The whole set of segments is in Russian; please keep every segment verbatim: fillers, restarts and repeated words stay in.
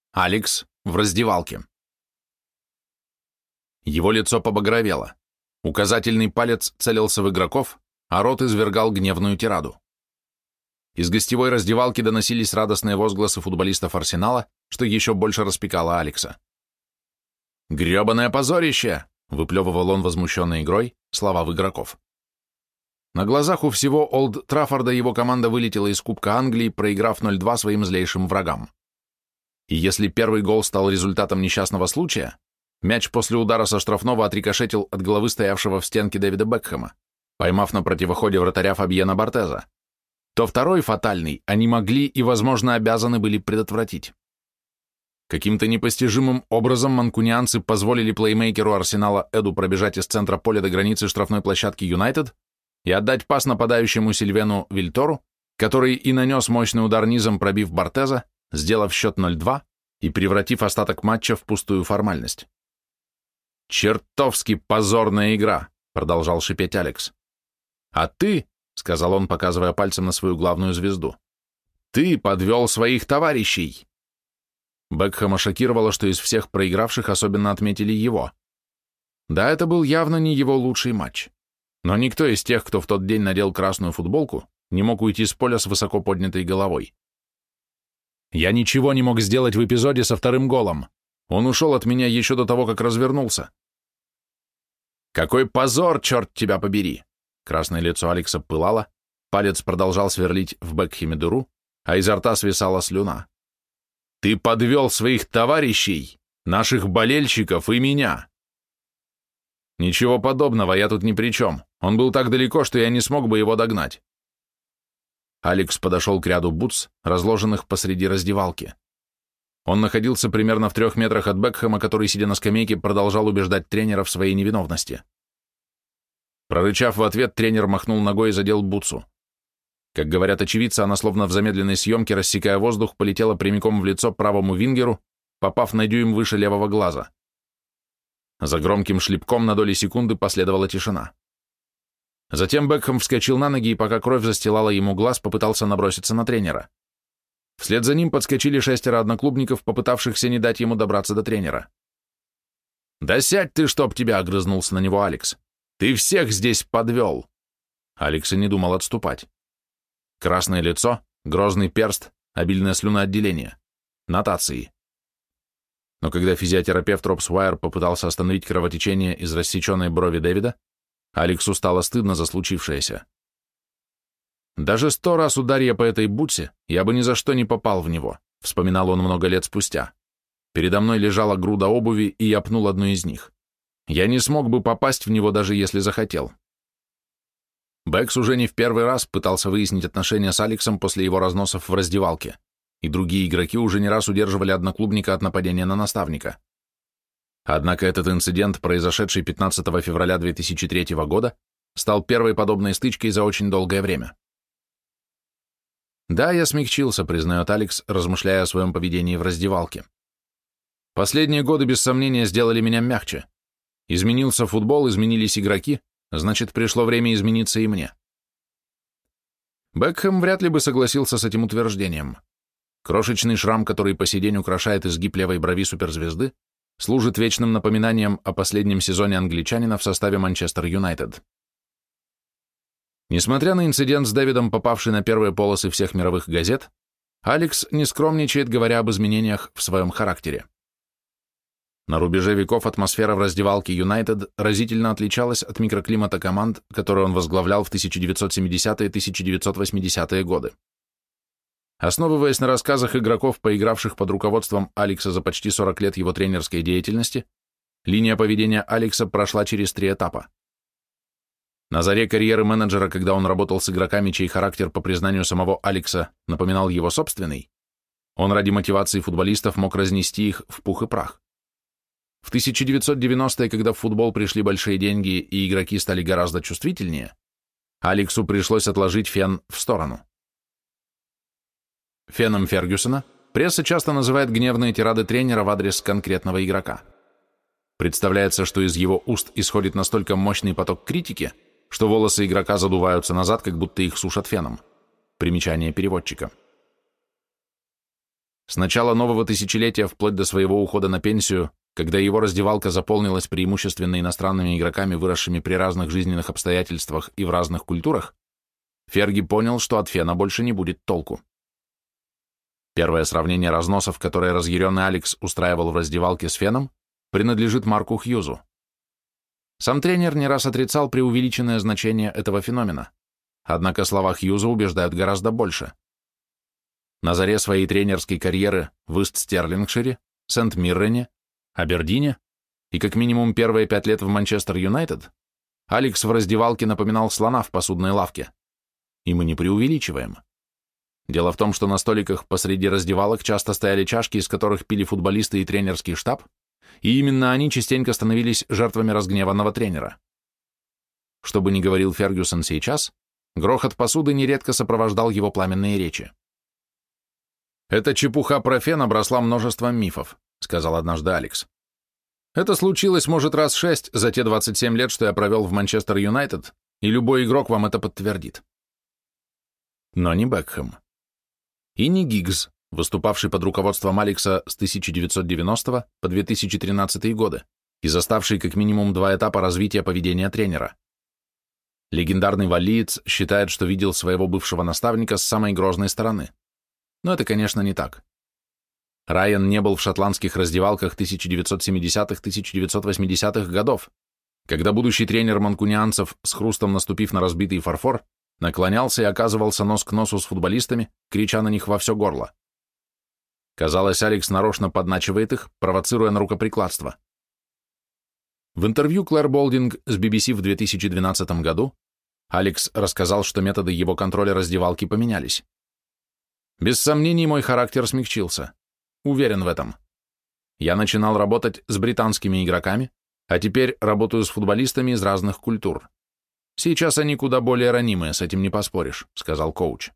Алекс в раздевалке. Его лицо побагровело. Указательный палец целился в игроков, а рот извергал гневную тираду. Из гостевой раздевалки доносились радостные возгласы футболистов Арсенала, что еще больше распекало Алекса. «Гребаное позорище!» — выплевывал он возмущенной игрой, слова в игроков. На глазах у всего Олд Траффорда его команда вылетела из Кубка Англии, проиграв ноль-два своим злейшим врагам. И если первый гол стал результатом несчастного случая, мяч после удара со штрафного отрикошетил от головы стоявшего в стенке Дэвида Бекхэма, поймав на противоходе вратаря Фабьена Бартеза, то второй фатальный они могли и, возможно, обязаны были предотвратить. Каким-то непостижимым образом манкунианцы позволили плеймейкеру Арсенала Эду пробежать из центра поля до границы штрафной площадки Юнайтед и отдать пас нападающему Сильвену Вильтору, который и нанес мощный удар низом, пробив Бартеза, сделав счет ноль-два и превратив остаток матча в пустую формальность. «Чертовски позорная игра», — продолжал шипеть Алекс. «А ты», — сказал он, показывая пальцем на свою главную звезду, — «ты подвел своих товарищей». Бекхэма шокировало, что из всех проигравших особенно отметили его. Да, это был явно не его лучший матч. Но никто из тех, кто в тот день надел красную футболку, не мог уйти с поля с высоко поднятой головой. Я ничего не мог сделать в эпизоде со вторым голом. Он ушел от меня еще до того, как развернулся. «Какой позор, черт тебя побери!» Красное лицо Алекса пылало, палец продолжал сверлить в Бекхэме дыру, а изо рта свисала слюна. «Ты подвел своих товарищей, наших болельщиков и меня!» «Ничего подобного, я тут ни при чем. Он был так далеко, что я не смог бы его догнать». Алекс подошел к ряду бутс, разложенных посреди раздевалки. Он находился примерно в трех метрах от Бекхэма, который, сидя на скамейке, продолжал убеждать тренера в своей невиновности. Прорычав в ответ, тренер махнул ногой и задел бутсу. Как говорят очевидцы, она словно в замедленной съемке, рассекая воздух, полетела прямиком в лицо правому вингеру, попав на дюйм выше левого глаза. За громким шлепком на доли секунды последовала тишина. Затем Бекхэм вскочил на ноги и, пока кровь застилала ему глаз, попытался наброситься на тренера. Вслед за ним подскочили шестеро одноклубников, попытавшихся не дать ему добраться до тренера. «Да сядь ты, чтоб тебя!» — огрызнулся на него Алекс. «Ты всех здесь подвел!» Алекс и не думал отступать. Красное лицо, грозный перст, обильное слюноотделение. Нотации. Но когда физиотерапевт Робс Уайер попытался остановить кровотечение из рассеченной брови Дэвида, Алексу стало стыдно за случившееся. «Даже сто раз ударя по этой бутсе, я бы ни за что не попал в него», — вспоминал он много лет спустя. «Передо мной лежала груда обуви, и я пнул одну из них. Я не смог бы попасть в него, даже если захотел». Бэкс уже не в первый раз пытался выяснить отношения с Алексом после его разносов в раздевалке, и другие игроки уже не раз удерживали одноклубника от нападения на наставника. Однако этот инцидент, произошедший пятнадцатого февраля две тысячи третьего года, стал первой подобной стычкой за очень долгое время. «Да, я смягчился», — признает Алекс, размышляя о своем поведении в раздевалке. «Последние годы, без сомнения, сделали меня мягче. Изменился футбол, изменились игроки, значит, пришло время измениться и мне». Бекхэм вряд ли бы согласился с этим утверждением. Крошечный шрам, который по сей день украшает изгиб левой брови суперзвезды, служит вечным напоминанием о последнем сезоне англичанина в составе Манчестер Юнайтед. Несмотря на инцидент с Дэвидом, попавший на первые полосы всех мировых газет, Алекс не скромничает, говоря об изменениях в своем характере. На рубеже веков атмосфера в раздевалке Юнайтед разительно отличалась от микроклимата команд, которые он возглавлял в тысяча девятьсот семидесятые — тысяча девятьсот восьмидесятые годы. Основываясь на рассказах игроков, поигравших под руководством Алекса за почти сорок лет его тренерской деятельности, линия поведения Алекса прошла через три этапа. На заре карьеры менеджера, когда он работал с игроками, чей характер, по признанию самого Алекса, напоминал его собственный, он ради мотивации футболистов мог разнести их в пух и прах. В тысяча девятьсот девяностые, когда в футбол пришли большие деньги и игроки стали гораздо чувствительнее, Алексу пришлось отложить фен в сторону. Феном Фергюсона пресса часто называет гневные тирады тренера в адрес конкретного игрока. Представляется, что из его уст исходит настолько мощный поток критики, что волосы игрока задуваются назад, как будто их сушат феном. Примечание переводчика. С начала нового тысячелетия вплоть до своего ухода на пенсию, когда его раздевалка заполнилась преимущественно иностранными игроками, выросшими при разных жизненных обстоятельствах и в разных культурах, Ферги понял, что от Фена больше не будет толку. Первое сравнение разносов, которое разъяренный Алекс устраивал в раздевалке с Феном, принадлежит Марку Хьюзу. Сам тренер не раз отрицал преувеличенное значение этого феномена, однако слова Хьюза убеждают гораздо больше. На заре своей тренерской карьеры в Ист-Стерлингшире, Сент-Миррене, Абердине и как минимум первые пять лет в Манчестер Юнайтед Алекс в раздевалке напоминал слона в посудной лавке. И мы не преувеличиваем. Дело в том, что на столиках посреди раздевалок часто стояли чашки, из которых пили футболисты и тренерский штаб, и именно они частенько становились жертвами разгневанного тренера. Что бы ни говорил Фергюсон сейчас, грохот посуды нередко сопровождал его пламенные речи. «Эта чепуха про Фен обросла множеством мифов», — сказал однажды Алекс. «Это случилось, может, раз шесть за те двадцать семь лет, что я провел в Манчестер Юнайтед, и любой игрок вам это подтвердит». Но не Бекхэм. И не Гиггс, выступавший под руководством Алекса с тысяча девятьсот девяностого по две тысячи тринадцатый годы и заставший как минимум два этапа развития поведения тренера. Легендарный валлиец считает, что видел своего бывшего наставника с самой грозной стороны. Но это, конечно, не так. Райан не был в шотландских раздевалках тысяча девятьсот семидесятых — тысяча девятьсот восьмидесятых годов, когда будущий тренер манкунианцев, с хрустом наступив на разбитый фарфор, наклонялся и оказывался нос к носу с футболистами, крича на них во все горло. Казалось, Алекс нарочно подначивает их, провоцируя на рукоприкладство. В интервью Клэр Болдинг с би би си в две тысячи двенадцатом году Алекс рассказал, что методы его контроля раздевалки поменялись. «Без сомнений, мой характер смягчился. Уверен в этом. Я начинал работать с британскими игроками, а теперь работаю с футболистами из разных культур. Сейчас они куда более ранимые, с этим не поспоришь», — сказал коуч.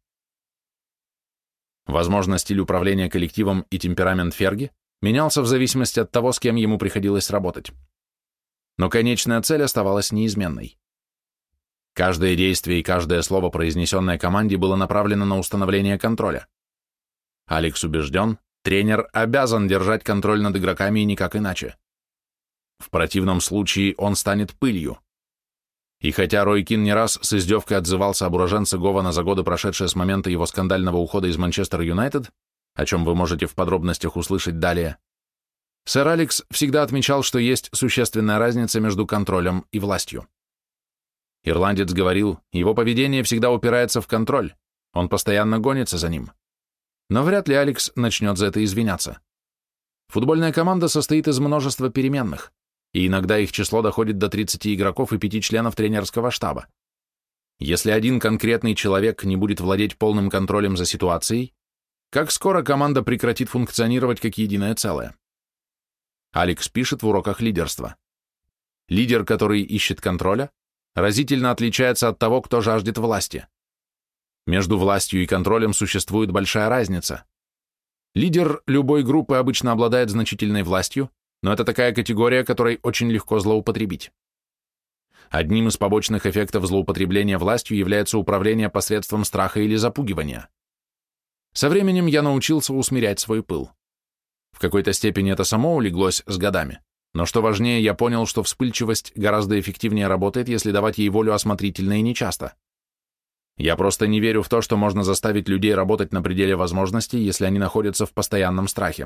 Возможно, стиль управления коллективом и темперамент Ферги менялся в зависимости от того, с кем ему приходилось работать. Но конечная цель оставалась неизменной. Каждое действие и каждое слово, произнесенное команде, было направлено на установление контроля. Алекс убежден, тренер обязан держать контроль над игроками и никак иначе. В противном случае он станет пылью. И хотя Рой Кин не раз с издевкой отзывался об уроженце Гована за годы, прошедшие с момента его скандального ухода из Манчестер Юнайтед, о чем вы можете в подробностях услышать далее, сэр Алекс всегда отмечал, что есть существенная разница между контролем и властью. Ирландец говорил, его поведение всегда упирается в контроль, он постоянно гонится за ним. Но вряд ли Алекс начнет за это извиняться. Футбольная команда состоит из множества переменных, и иногда их число доходит до тридцати игроков и пяти членов тренерского штаба. Если один конкретный человек не будет владеть полным контролем за ситуацией, как скоро команда прекратит функционировать как единое целое? Алекс пишет в уроках лидерства. Лидер, который ищет контроля, разительно отличается от того, кто жаждет власти. Между властью и контролем существует большая разница. Лидер любой группы обычно обладает значительной властью, но это такая категория, которой очень легко злоупотребить. Одним из побочных эффектов злоупотребления властью является управление посредством страха или запугивания. Со временем я научился усмирять свой пыл. В какой-то степени это само улеглось с годами, но что важнее, я понял, что вспыльчивость гораздо эффективнее работает, если давать ей волю осмотрительно и нечасто. Я просто не верю в то, что можно заставить людей работать на пределе возможностей, если они находятся в постоянном страхе.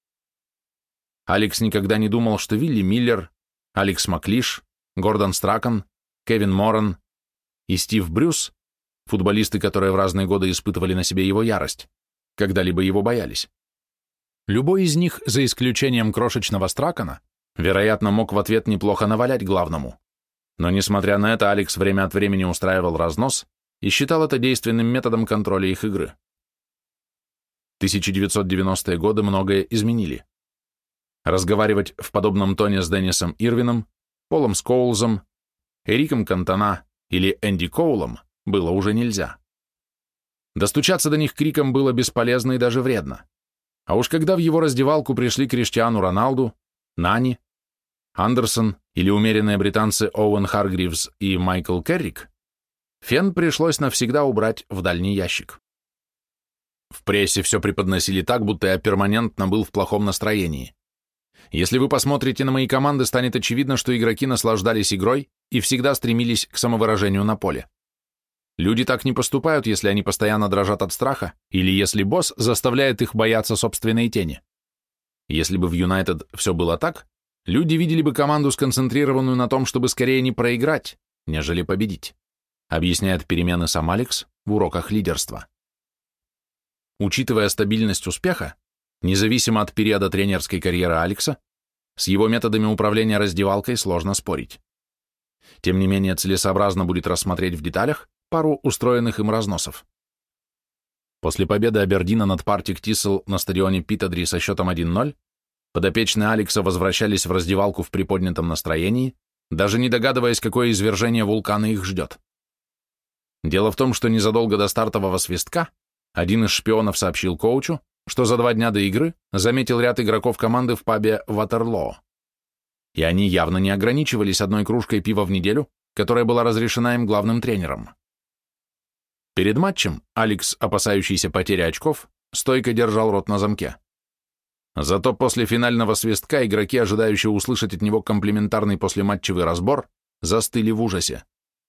Алекс никогда не думал, что Вилли Миллер, Алекс Маклиш, Гордон Стракан, Кевин Моран и Стив Брюс, футболисты, которые в разные годы испытывали на себе его ярость, когда-либо его боялись. Любой из них, за исключением крошечного Стракана, вероятно, мог в ответ неплохо навалять главному. Но, несмотря на это, Алекс время от времени устраивал разнос и считал это действенным методом контроля их игры. тысяча девятьсот девяностые годы многое изменили. Разговаривать в подобном тоне с Деннисом Ирвином, Полом Скоулзом, Эриком Кантона или Энди Коулом было уже нельзя. Достучаться до них криком было бесполезно и даже вредно. А уж когда в его раздевалку пришли Криштиану Роналду, Нани, Андерсон или умеренные британцы Оуэн Харгривс и Майкл Керрик, Фен пришлось навсегда убрать в дальний ящик. В прессе все преподносили так, будто я перманентно был в плохом настроении. Если вы посмотрите на мои команды, станет очевидно, что игроки наслаждались игрой и всегда стремились к самовыражению на поле. Люди так не поступают, если они постоянно дрожат от страха или если босс заставляет их бояться собственной тени. Если бы в Юнайтед все было так, люди видели бы команду, сконцентрированную на том, чтобы скорее не проиграть, нежели победить, объясняет перемены сам Алекс в уроках лидерства. Учитывая стабильность успеха, независимо от периода тренерской карьеры Алекса, с его методами управления раздевалкой сложно спорить. Тем не менее, целесообразно будет рассмотреть в деталях пару устроенных им разносов. После победы Абердина над Партик Тисел на стадионе Питадри со счетом один ноль, подопечные Алекса возвращались в раздевалку в приподнятом настроении, даже не догадываясь, какое извержение вулкана их ждет. Дело в том, что незадолго до стартового свистка один из шпионов сообщил коучу, что за два дня до игры заметил ряд игроков команды в пабе Ватерлоо. И они явно не ограничивались одной кружкой пива в неделю, которая была разрешена им главным тренером. Перед матчем Алекс, опасающийся потери очков, стойко держал рот на замке. Зато после финального свистка игроки, ожидающие услышать от него комплиментарный послематчевый разбор, застыли в ужасе.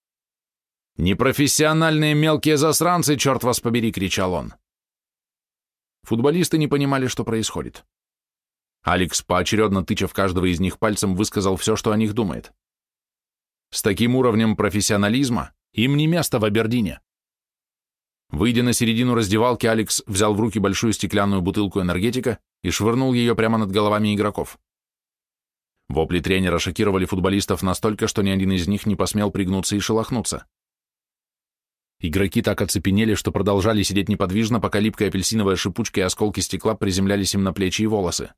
«Непрофессиональные мелкие засранцы, черт вас побери!» — кричал он. Футболисты не понимали, что происходит. Алекс, поочередно тыча в каждого из них пальцем, высказал все, что о них думает. С таким уровнем профессионализма им не место в Абердине. Выйдя на середину раздевалки, Алекс взял в руки большую стеклянную бутылку энергетика и швырнул ее прямо над головами игроков. Вопли тренера шокировали футболистов настолько, что ни один из них не посмел пригнуться и шелохнуться. Игроки так оцепенели, что продолжали сидеть неподвижно, пока липкая апельсиновая шипучка и осколки стекла приземлялись им на плечи и волосы.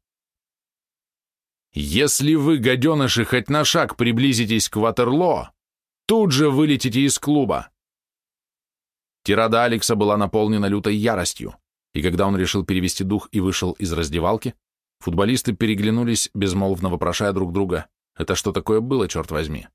«Если вы, гаденыши, хоть на шаг приблизитесь к Ватерлоо, тут же вылетите из клуба!» Тирада Алекса была наполнена лютой яростью, и когда он решил перевести дух и вышел из раздевалки, футболисты переглянулись, безмолвно вопрошая друг друга: «Это что такое было, черт возьми?»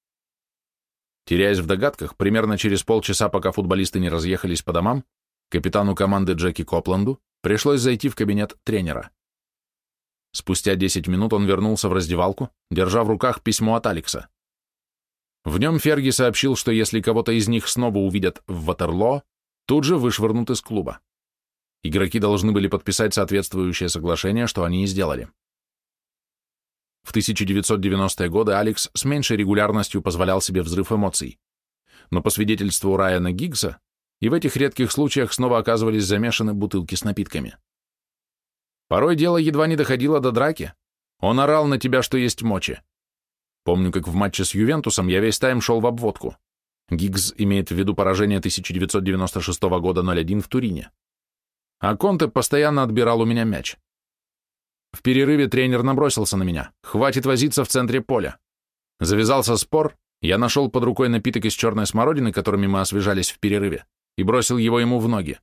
Теряясь в догадках, примерно через полчаса, пока футболисты не разъехались по домам, капитану команды Джеки Копланду пришлось зайти в кабинет тренера. Спустя десять минут он вернулся в раздевалку, держа в руках письмо от Алекса. В нем Ферги сообщил, что если кого-то из них снова увидят в Ватерлоо, тут же вышвырнут из клуба. Игроки должны были подписать соответствующее соглашение, что они и сделали. В тысяча девятьсот девяностые годы Алекс с меньшей регулярностью позволял себе взрыв эмоций, но по свидетельству Райана Гиггса и в этих редких случаях снова оказывались замешаны бутылки с напитками. Порой дело едва не доходило до драки. Он орал на тебя, что есть мочи. Помню, как в матче с Ювентусом я весь тайм шел в обводку. Гиггс имеет в виду поражение тысяча девятьсот девяносто шестого года ноль один в Турине. А Конте постоянно отбирал у меня мяч. В перерыве тренер набросился на меня. «Хватит возиться в центре поля». Завязался спор, я нашел под рукой напиток из черной смородины, которыми мы освежались в перерыве, и бросил его ему в ноги.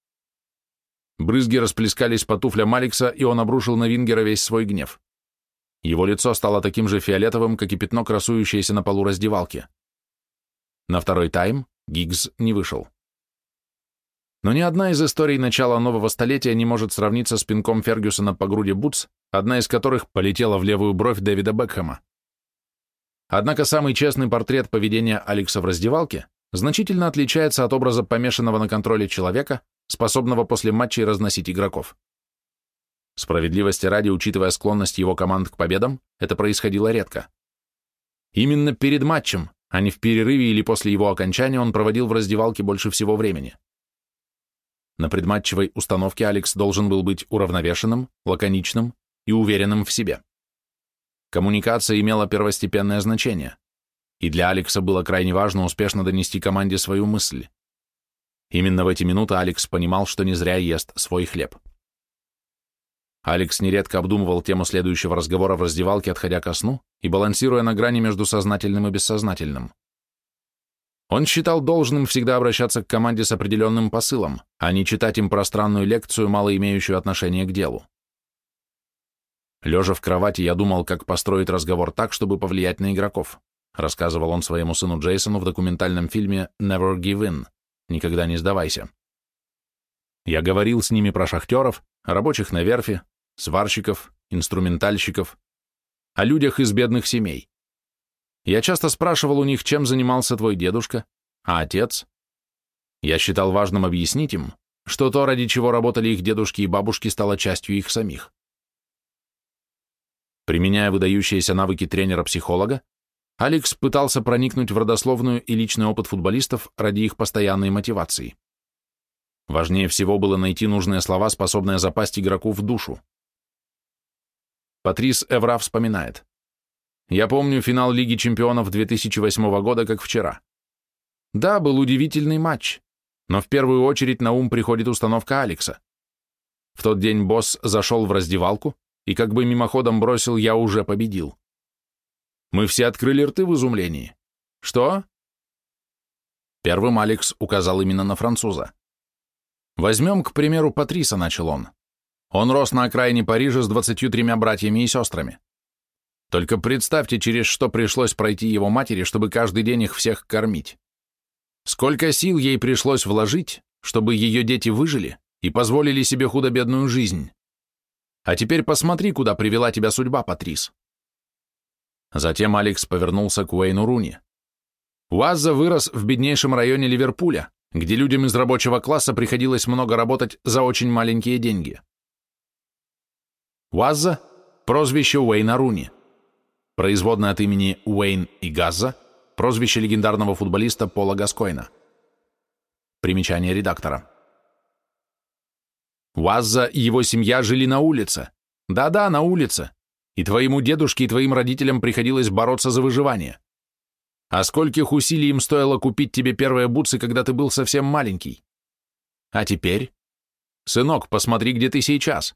Брызги расплескались по туфлям Алекса, и он обрушил на Вингера весь свой гнев. Его лицо стало таким же фиолетовым, как и пятно, красующееся на полу раздевалки. На второй тайм Гиггс не вышел. Но ни одна из историй начала нового столетия не может сравниться с пинком Фергюсона по груди Бутс, одна из которых полетела в левую бровь Дэвида Бекхэма. Однако самый честный портрет поведения Алекса в раздевалке значительно отличается от образа помешанного на контроле человека, способного после матчей разносить игроков. Справедливости ради, учитывая склонность его команд к победам, это происходило редко. Именно перед матчем, а не в перерыве или после его окончания, он проводил в раздевалке больше всего времени. На предматчевой установке Алекс должен был быть уравновешенным, лаконичным и уверенным в себе. Коммуникация имела первостепенное значение, и для Алекса было крайне важно успешно донести команде свою мысль. Именно в эти минуты Алекс понимал, что не зря ест свой хлеб. Алекс нередко обдумывал тему следующего разговора в раздевалке, отходя ко сну и балансируя на грани между сознательным и бессознательным. Он считал должным всегда обращаться к команде с определенным посылом, а не читать им пространную лекцию, мало имеющую отношение к делу. Лежа в кровати, я думал, как построить разговор так, чтобы повлиять на игроков, рассказывал он своему сыну Джейсону в документальном фильме «Never Give In» — «Никогда не сдавайся». Я говорил с ними про шахтеров, рабочих на верфи, сварщиков, инструментальщиков, о людях из бедных семей. Я часто спрашивал у них, чем занимался твой дедушка, а отец. Я считал важным объяснить им, что то, ради чего работали их дедушки и бабушки, стало частью их самих. Применяя выдающиеся навыки тренера-психолога, Алекс пытался проникнуть в родословную и личный опыт футболистов ради их постоянной мотивации. Важнее всего было найти нужные слова, способные запасть игроку в душу. Патрис Эвра вспоминает. «Я помню финал Лиги чемпионов две тысячи восьмого года как вчера. Да, был удивительный матч, но в первую очередь на ум приходит установка Алекса. В тот день босс зашел в раздевалку и как бы мимоходом бросил «я уже победил». Мы все открыли рты в изумлении. Что? Первым Алекс указал именно на француза. Возьмем, к примеру, Патриса, начал он. Он рос на окраине Парижа с двадцатью тремя братьями и сестрами. Только представьте, через что пришлось пройти его матери, чтобы каждый день их всех кормить. Сколько сил ей пришлось вложить, чтобы ее дети выжили и позволили себе худо-бедную жизнь. А теперь посмотри, куда привела тебя судьба, Патрис. Затем Алекс повернулся к Уэйну Руни. Уазза вырос в беднейшем районе Ливерпуля, где людям из рабочего класса приходилось много работать за очень маленькие деньги. Уазза – прозвище Уэйна Руни. Производное от имени Уэйн и Газза, прозвище легендарного футболиста Пола Гаскойна. Примечание редактора. Уазза и его семья жили на улице. Да-да, на улице. И твоему дедушке и твоим родителям приходилось бороться за выживание. А скольких усилий им стоило купить тебе первые бутсы, когда ты был совсем маленький? А теперь? Сынок, посмотри, где ты сейчас.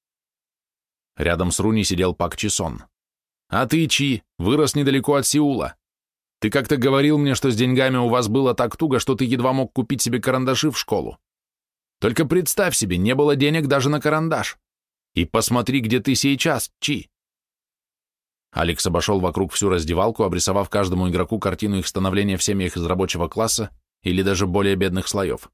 Рядом с Руни сидел Пак Чисон. А ты, Чи, вырос недалеко от Сеула. Ты как-то говорил мне, что с деньгами у вас было так туго, что ты едва мог купить себе карандаши в школу. Только представь себе, не было денег даже на карандаш. И посмотри, где ты сейчас, Чи. Алекс обошел вокруг всю раздевалку, обрисовав каждому игроку картину их становления в семьях из рабочего класса или даже более бедных слоев.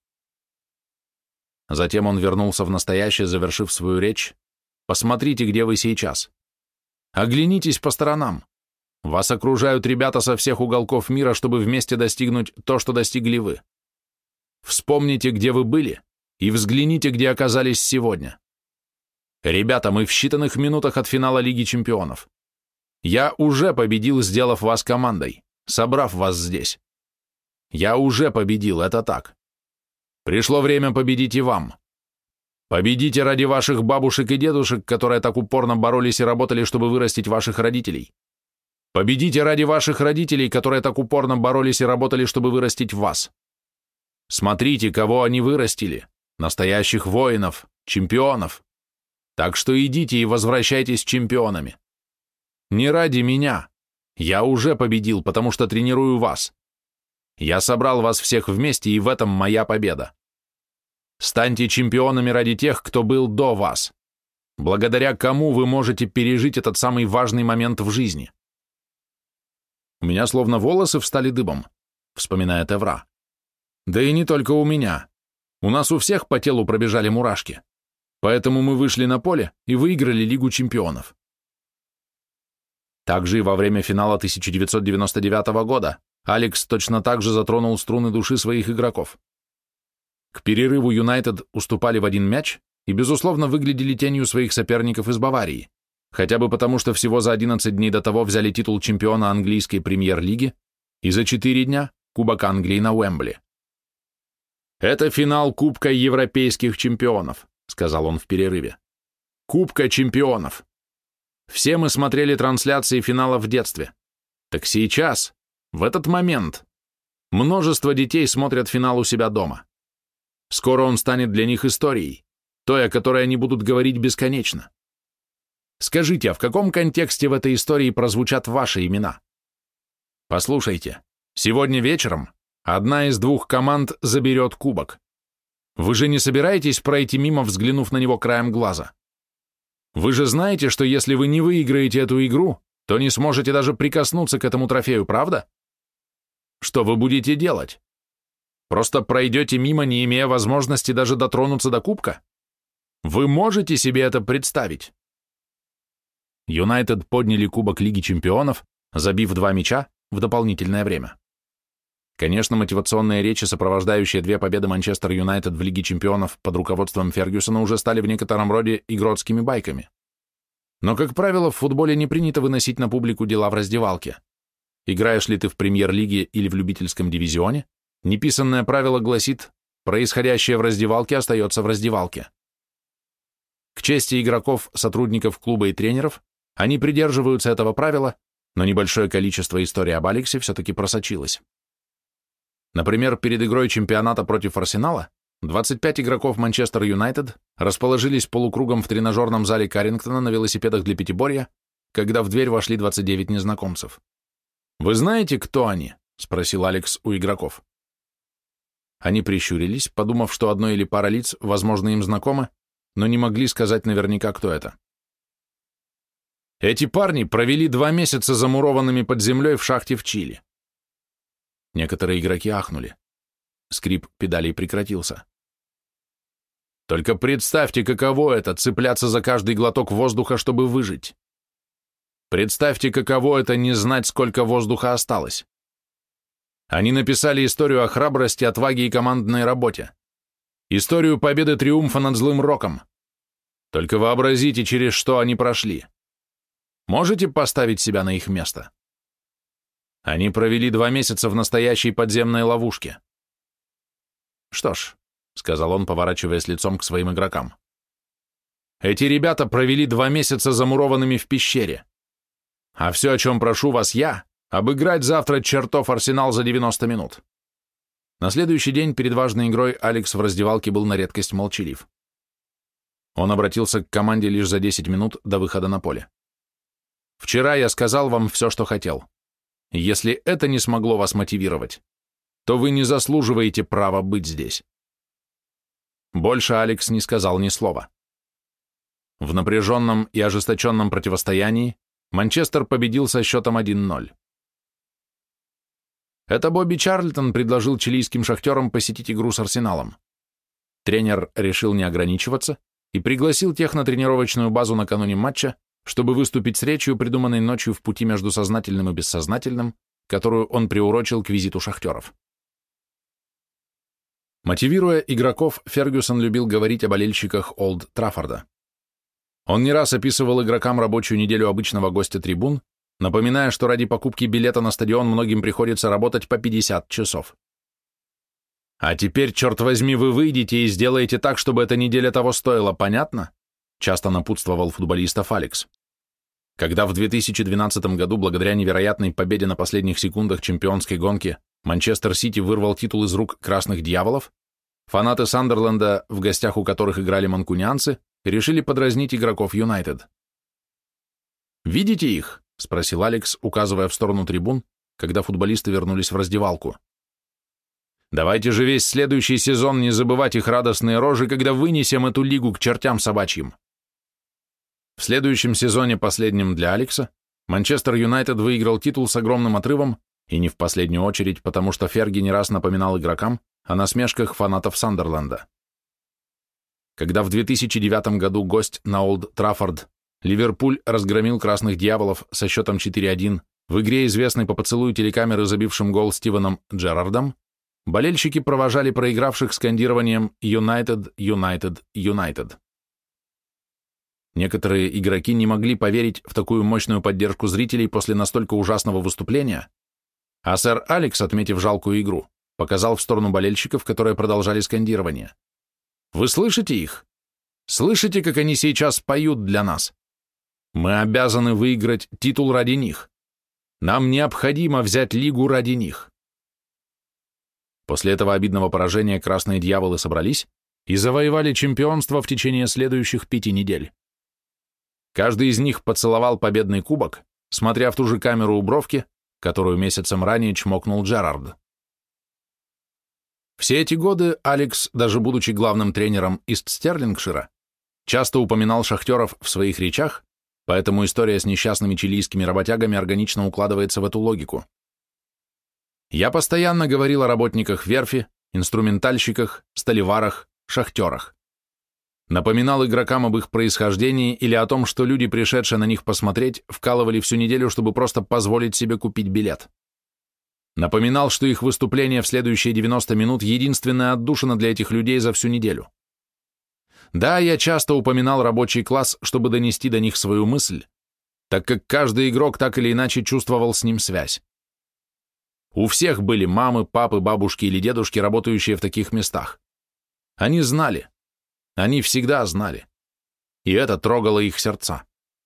Затем он вернулся в настоящее, завершив свою речь. «Посмотрите, где вы сейчас. Оглянитесь по сторонам. Вас окружают ребята со всех уголков мира, чтобы вместе достигнуть то, что достигли вы. Вспомните, где вы были, и взгляните, где оказались сегодня. Ребята, мы в считанных минутах от финала Лиги чемпионов. Я уже победил, сделав вас командой, собрав вас здесь. Я уже победил, это так. Пришло время победить и вам. Победите ради ваших бабушек и дедушек, которые так упорно боролись и работали, чтобы вырастить ваших родителей. Победите ради ваших родителей, которые так упорно боролись и работали, чтобы вырастить вас. Смотрите, кого они вырастили. Настоящих воинов, чемпионов. Так что идите и возвращайтесь чемпионами. Не ради меня. Я уже победил, потому что тренирую вас. Я собрал вас всех вместе, и в этом моя победа. Станьте чемпионами ради тех, кто был до вас. Благодаря кому вы можете пережить этот самый важный момент в жизни. У меня словно волосы встали дыбом, вспоминает Эвра. Да и не только у меня. У нас у всех по телу пробежали мурашки. Поэтому мы вышли на поле и выиграли Лигу чемпионов. Также и во время финала тысяча девятьсот девяносто девятого года Алекс точно так же затронул струны души своих игроков. К перерыву Юнайтед уступали в один мяч и, безусловно, выглядели тенью своих соперников из Баварии, хотя бы потому, что всего за одиннадцать дней до того взяли титул чемпиона английской премьер-лиги и за четыре дня Кубок Англии на Уэмбли. «Это финал Кубка европейских чемпионов», — сказал он в перерыве. «Кубка чемпионов. Все мы смотрели трансляции финала в детстве. Так сейчас, в этот момент, множество детей смотрят финал у себя дома. Скоро он станет для них историей, той, о которой они будут говорить бесконечно. Скажите, а в каком контексте в этой истории прозвучат ваши имена? Послушайте, сегодня вечером одна из двух команд заберет кубок. Вы же не собираетесь пройти мимо, взглянув на него краем глаза? Вы же знаете, что если вы не выиграете эту игру, то не сможете даже прикоснуться к этому трофею, правда? Что вы будете делать? Просто пройдете мимо, не имея возможности даже дотронуться до кубка? Вы можете себе это представить? Юнайтед подняли кубок Лиги чемпионов, забив два мяча в дополнительное время. Конечно, мотивационные речи, сопровождающие две победы Манчестер Юнайтед в Лиге чемпионов под руководством Фергюсона, уже стали в некотором роде игротскими байками. Но, как правило, в футболе не принято выносить на публику дела в раздевалке. Играешь ли ты в премьер-лиге или в любительском дивизионе, неписанное правило гласит, происходящее в раздевалке остается в раздевалке. К чести игроков, сотрудников клуба и тренеров, они придерживаются этого правила, но небольшое количество историй об Алексе все-таки просочилось. Например, перед игрой чемпионата против Арсенала двадцать пять игроков Манчестер Юнайтед расположились полукругом в тренажерном зале Каррингтона на велосипедах для пятиборья, когда в дверь вошли двадцать девять незнакомцев. «Вы знаете, кто они?» — спросил Алекс у игроков. Они прищурились, подумав, что одно или пара лиц, возможно, им знакомы, но не могли сказать наверняка, кто это. Эти парни провели два месяца замурованными под землей в шахте в Чили. Некоторые игроки ахнули. Скрип педалей прекратился. Только представьте, каково это — цепляться за каждый глоток воздуха, чтобы выжить. Представьте, каково это — не знать, сколько воздуха осталось. Они написали историю о храбрости, отваге и командной работе. Историю победы триумфа над злым роком. Только вообразите, через что они прошли. Можете поставить себя на их место? Они провели два месяца в настоящей подземной ловушке. Что ж, — сказал он, поворачиваясь лицом к своим игрокам, — эти ребята провели два месяца замурованными в пещере. А все, о чем прошу вас я, обыграть завтра чертов Арсенал за девяносто минут. На следующий день перед важной игрой Алекс в раздевалке был на редкость молчалив. Он обратился к команде лишь за десять минут до выхода на поле. «Вчера я сказал вам все, что хотел. Если это не смогло вас мотивировать, то вы не заслуживаете права быть здесь». Больше Алекс не сказал ни слова. В напряженном и ожесточенном противостоянии Манчестер победил со счетом один ноль. Это Бобби Чарльтон предложил чилийским шахтерам посетить игру с Арсеналом. Тренер решил не ограничиваться и пригласил тех на тренировочную базу накануне матча, чтобы выступить с речью, придуманной ночью в пути между сознательным и бессознательным, которую он приурочил к визиту шахтеров. Мотивируя игроков, Фергюсон любил говорить о болельщиках Олд Траффорда. Он не раз описывал игрокам рабочую неделю обычного гостя трибун, напоминая, что ради покупки билета на стадион многим приходится работать по пятьдесят часов. «А теперь, черт возьми, вы выйдете и сделаете так, чтобы эта неделя того стоила, понятно?» Часто напутствовал футболистов Алекс. Когда в две тысячи двенадцатом году, благодаря невероятной победе на последних секундах чемпионской гонки, Манчестер Сити вырвал титул из рук красных дьяволов, фанаты Сандерленда, в гостях у которых играли манкунианцы, решили подразнить игроков Юнайтед. «Видите их?» — спросил Алекс, указывая в сторону трибун, когда футболисты вернулись в раздевалку. «Давайте же весь следующий сезон не забывать их радостные рожи, когда вынесем эту лигу к чертям собачьим». В следующем сезоне, последнем для Алекса, Манчестер Юнайтед выиграл титул с огромным отрывом, и не в последнюю очередь, потому что Ферги не раз напоминал игрокам о насмешках фанатов Сандерленда. Когда в две тысячи девятом году гость на Олд Траффорд Ливерпуль разгромил красных дьяволов со счетом четыре один в игре, известной по поцелую телекамеры, забившим гол Стивеном Джеррардом, болельщики провожали проигравших скандированием «Юнайтед, Юнайтед, Юнайтед». Некоторые игроки не могли поверить в такую мощную поддержку зрителей после настолько ужасного выступления, а сэр Алекс, отметив жалкую игру, показал в сторону болельщиков, которые продолжали скандирование. «Вы слышите их? Слышите, как они сейчас поют для нас? Мы обязаны выиграть титул ради них. Нам необходимо взять лигу ради них». После этого обидного поражения красные дьяволы собрались и завоевали чемпионство в течение следующих пяти недель. Каждый из них поцеловал победный кубок, смотря в ту же камеру у бровки, которую месяцем ранее чмокнул Джерард. Все эти годы Алекс, даже будучи главным тренером Ист-Стерлингшира, часто упоминал шахтеров в своих речах, поэтому история с несчастными чилийскими работягами органично укладывается в эту логику. «Я постоянно говорил о работниках верфи, инструментальщиках, столеварах, шахтерах. Напоминал игрокам об их происхождении или о том, что люди, пришедшие на них посмотреть, вкалывали всю неделю, чтобы просто позволить себе купить билет. Напоминал, что их выступление в следующие девяносто минут – единственная отдушина для этих людей за всю неделю. Да, я часто упоминал рабочий класс, чтобы донести до них свою мысль, так как каждый игрок так или иначе чувствовал с ним связь. У всех были мамы, папы, бабушки или дедушки, работающие в таких местах. Они знали. Они всегда знали. И это трогало их сердца.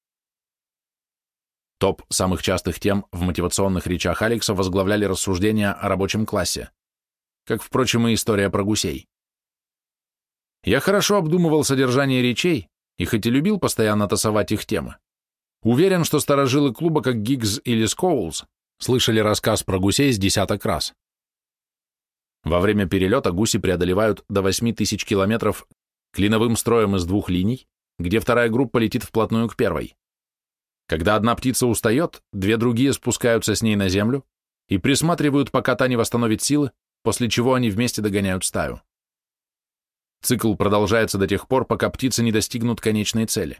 Топ самых частых тем в мотивационных речах Алекса возглавляли рассуждения о рабочем классе, как, впрочем, и история про гусей. Я хорошо обдумывал содержание речей и хоть и любил постоянно тасовать их темы, уверен, что старожилы клуба, как Гиггс или Скоулз, слышали рассказ про гусей с десяток раз. Во время перелета гуси преодолевают до восьми тысяч километров клиновым строем из двух линий, где вторая группа летит вплотную к первой. Когда одна птица устает, две другие спускаются с ней на землю и присматривают, пока та не восстановит силы, после чего они вместе догоняют стаю. Цикл продолжается до тех пор, пока птицы не достигнут конечной цели.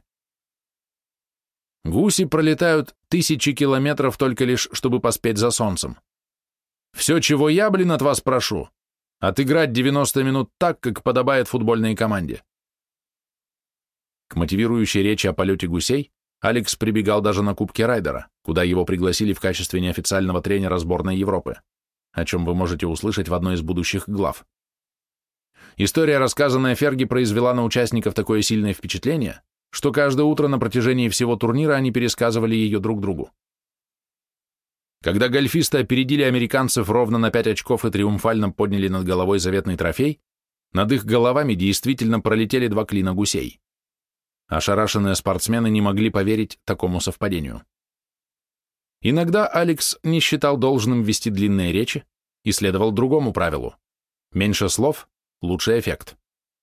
Гуси пролетают тысячи километров только лишь, чтобы поспеть за солнцем. Все, чего я, блин, от вас прошу, отыграть девяносто минут так, как подобает футбольной команде. К мотивирующей речи о полете гусей Алекс прибегал даже на Кубке Райдера, куда его пригласили в качестве неофициального тренера сборной Европы, о чем вы можете услышать в одной из будущих глав. История, рассказанная Ферги, произвела на участников такое сильное впечатление, что каждое утро на протяжении всего турнира они пересказывали ее друг другу. Когда гольфисты опередили американцев ровно на пять очков и триумфально подняли над головой заветный трофей, над их головами действительно пролетели два клина гусей. Ошарашенные спортсмены не могли поверить такому совпадению. Иногда Алекс не считал должным вести длинные речи и следовал другому правилу – меньше слов – лучший эффект.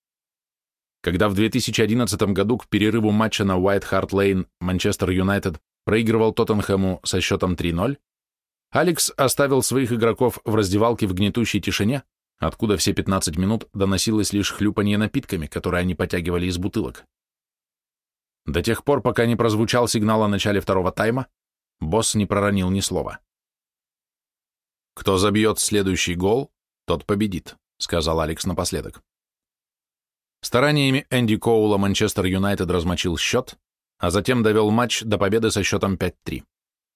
Когда в две тысячи одиннадцатом году к перерыву матча на Уайт-Харт-Лейн Манчестер Юнайтед проигрывал Тоттенхэму со счетом три ноль, Алекс оставил своих игроков в раздевалке в гнетущей тишине, откуда все пятнадцать минут доносилось лишь хлюпанье напитками, которые они потягивали из бутылок. До тех пор, пока не прозвучал сигнал о начале второго тайма, босс не проронил ни слова. «Кто забьет следующий гол, тот победит», — сказал Алекс напоследок. Стараниями Энди Коула Манчестер Юнайтед размочил счет, а затем довел матч до победы со счетом пять три.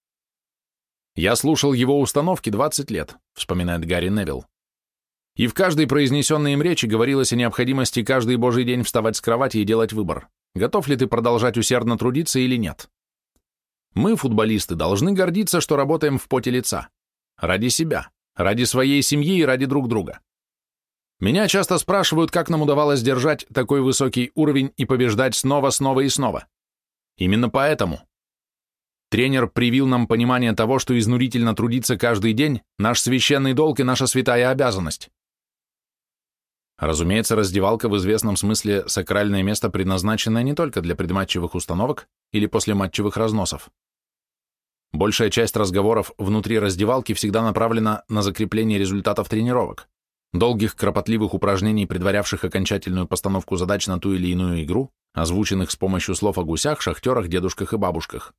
«Я слушал его установки двадцать лет», — вспоминает Гарри Невилл. «И в каждой произнесенной им речи говорилось о необходимости каждый божий день вставать с кровати и делать выбор, готов ли ты продолжать усердно трудиться или нет. Мы, футболисты, должны гордиться, что работаем в поте лица. Ради себя, ради своей семьи и ради друг друга. Меня часто спрашивают, как нам удавалось держать такой высокий уровень и побеждать снова, снова и снова. Именно поэтому. Тренер привил нам понимание того, что изнурительно трудиться каждый день – наш священный долг и наша святая обязанность. Разумеется, раздевалка в известном смысле сакральное место, предназначенное не только для предматчевых установок или послематчевых разносов. Большая часть разговоров внутри раздевалки всегда направлена на закрепление результатов тренировок, долгих кропотливых упражнений, предварявших окончательную постановку задач на ту или иную игру, озвученных с помощью слов о гусях, шахтерах, дедушках и бабушках.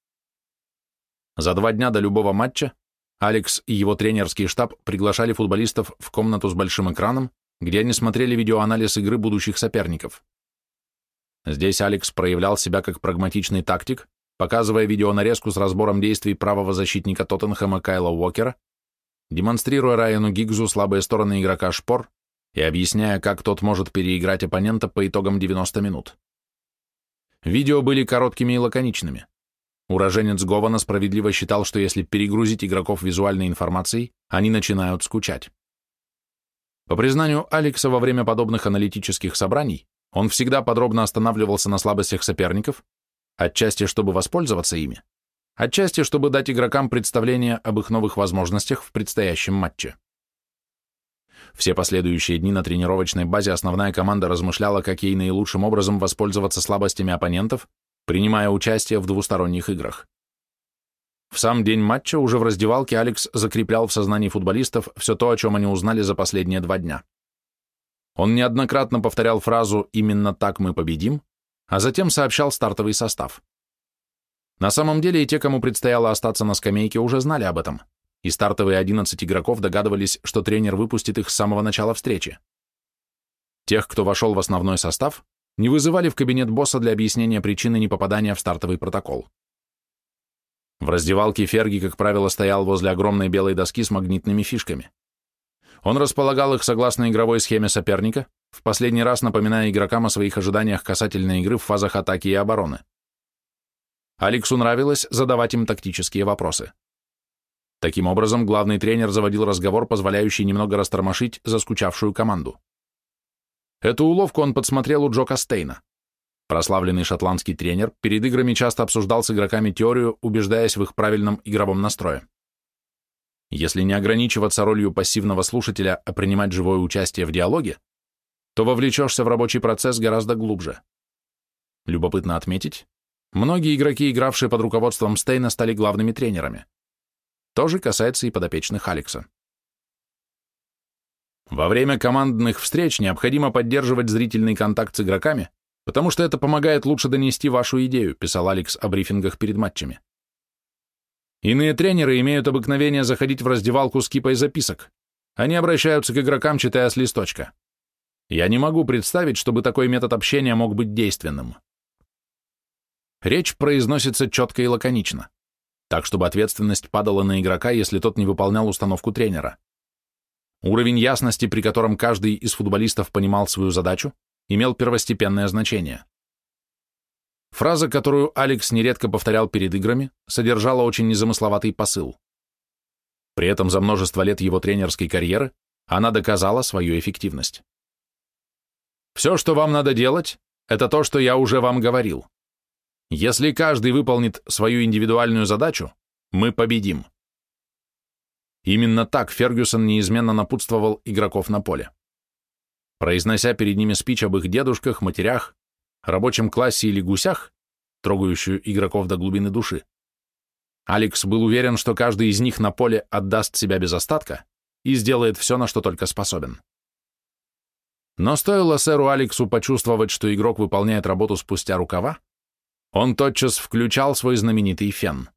За два дня до любого матча Алекс и его тренерский штаб приглашали футболистов в комнату с большим экраном, где они смотрели видеоанализ игры будущих соперников. Здесь Алекс проявлял себя как прагматичный тактик, показывая видеонарезку с разбором действий правого защитника Тоттенхэма Кайла Уокера, демонстрируя Райану Гиггсу слабые стороны игрока шпор и объясняя, как тот может переиграть оппонента по итогам девяноста минут. Видео были короткими и лаконичными. Уроженец Гована справедливо считал, что если перегрузить игроков визуальной информацией, они начинают скучать. По признанию Алекса, во время подобных аналитических собраний он всегда подробно останавливался на слабостях соперников, отчасти чтобы воспользоваться ими, отчасти чтобы дать игрокам представление об их новых возможностях в предстоящем матче. Все последующие дни на тренировочной базе основная команда размышляла, как ей наилучшим образом воспользоваться слабостями оппонентов, принимая участие в двусторонних играх. В сам день матча уже в раздевалке Алекс закреплял в сознании футболистов все то, о чем они узнали за последние два дня. Он неоднократно повторял фразу «именно так мы победим», а затем сообщал стартовый состав. На самом деле и те, кому предстояло остаться на скамейке, уже знали об этом, и стартовые одиннадцать игроков догадывались, что тренер выпустит их с самого начала встречи. Тех, кто вошел в основной состав, не вызывали в кабинет босса для объяснения причины непопадания в стартовый протокол. В раздевалке Ферги, как правило, стоял возле огромной белой доски с магнитными фишками. Он располагал их согласно игровой схеме соперника, в последний раз напоминая игрокам о своих ожиданиях касательно игры в фазах атаки и обороны. Алексу нравилось задавать им тактические вопросы. Таким образом, главный тренер заводил разговор, позволяющий немного растормошить заскучавшую команду. Эту уловку он подсмотрел у Джо Костейна. Прославленный шотландский тренер перед играми часто обсуждал с игроками теорию, убеждаясь в их правильном игровом настрое. Если не ограничиваться ролью пассивного слушателя, а принимать живое участие в диалоге, то вовлечешься в рабочий процесс гораздо глубже. Любопытно отметить, многие игроки, игравшие под руководством Стейна, стали главными тренерами. То же касается и подопечных Алекса. Во время командных встреч необходимо поддерживать зрительный контакт с игроками, потому что это помогает лучше донести вашу идею, писал Алекс о брифингах перед матчами. Иные тренеры имеют обыкновение заходить в раздевалку с кипой записок. Они обращаются к игрокам, читая с листочка. Я не могу представить, чтобы такой метод общения мог быть действенным. Речь произносится четко и лаконично, так, чтобы ответственность падала на игрока, если тот не выполнял установку тренера. Уровень ясности, при котором каждый из футболистов понимал свою задачу, имел первостепенное значение. Фраза, которую Алекс нередко повторял перед играми, содержала очень незамысловатый посыл. При этом за множество лет его тренерской карьеры она доказала свою эффективность. Все, что вам надо делать, это то, что я уже вам говорил. Если каждый выполнит свою индивидуальную задачу, мы победим. Именно так Фергюсон неизменно напутствовал игроков на поле. Произнося перед ними спич об их дедушках, матерях, рабочем классе или гусях, трогающую игроков до глубины души, Алекс был уверен, что каждый из них на поле отдаст себя без остатка и сделает все, на что только способен. Но стоило сэру Алексу почувствовать, что игрок выполняет работу спустя рукава, он тотчас включал свой знаменитый фен.